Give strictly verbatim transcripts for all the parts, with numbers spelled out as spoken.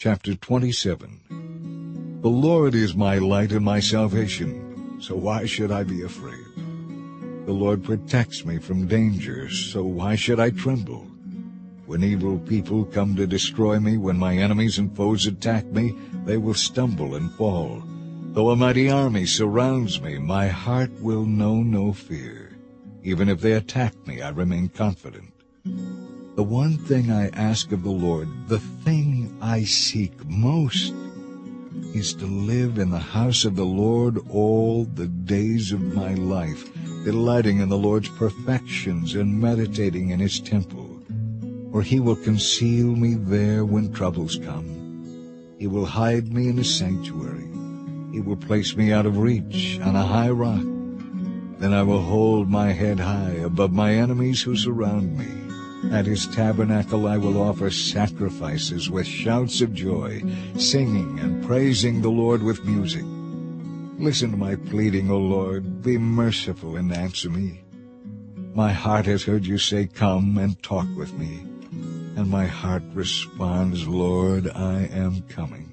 Chapter twenty-seven. The Lord is my light and my salvation, so why should I be afraid? The Lord protects me from dangers, so why should I tremble? When evil people come to destroy me, when my enemies and foes attack me, they will stumble and fall. Though a mighty army surrounds me, my heart will know no fear. Even if they attack me, I remain confident. The one thing I ask of the Lord, the thing I seek most, is to live in the house of the Lord all the days of my life, delighting in the Lord's perfections and meditating in his temple. For he will conceal me there when troubles come. He will hide me in his sanctuary. He will place me out of reach on a high rock. Then I will hold my head high above my enemies who surround me. At his tabernacle I will offer sacrifices with shouts of joy, singing and praising the Lord with music. Listen to my pleading, O Lord. Be merciful and answer me. My heart has heard you say, "Come and talk with me." And my heart responds, "Lord, I am coming."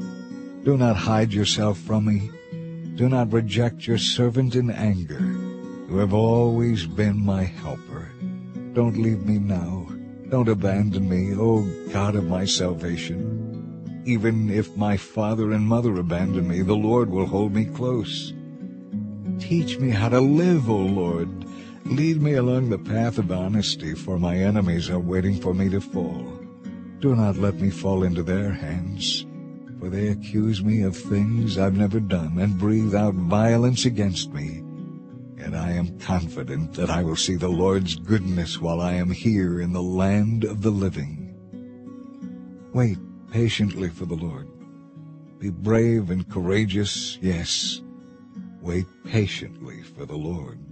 Do not hide yourself from me. Do not reject your servant in anger. You have always been my helper. Don't leave me now. Don't abandon me, O God of my salvation. Even if my father and mother abandon me, the Lord will hold me close. Teach me how to live, O Lord. Lead me along the path of honesty, for my enemies are waiting for me to fall. Do not let me fall into their hands, for they accuse me of things I've never done and breathe out violence against me. Yet I am confident that I will see the Lord's goodness while I am here in the land of the living. Wait patiently for the Lord. Be brave and courageous, yes, wait patiently for the Lord.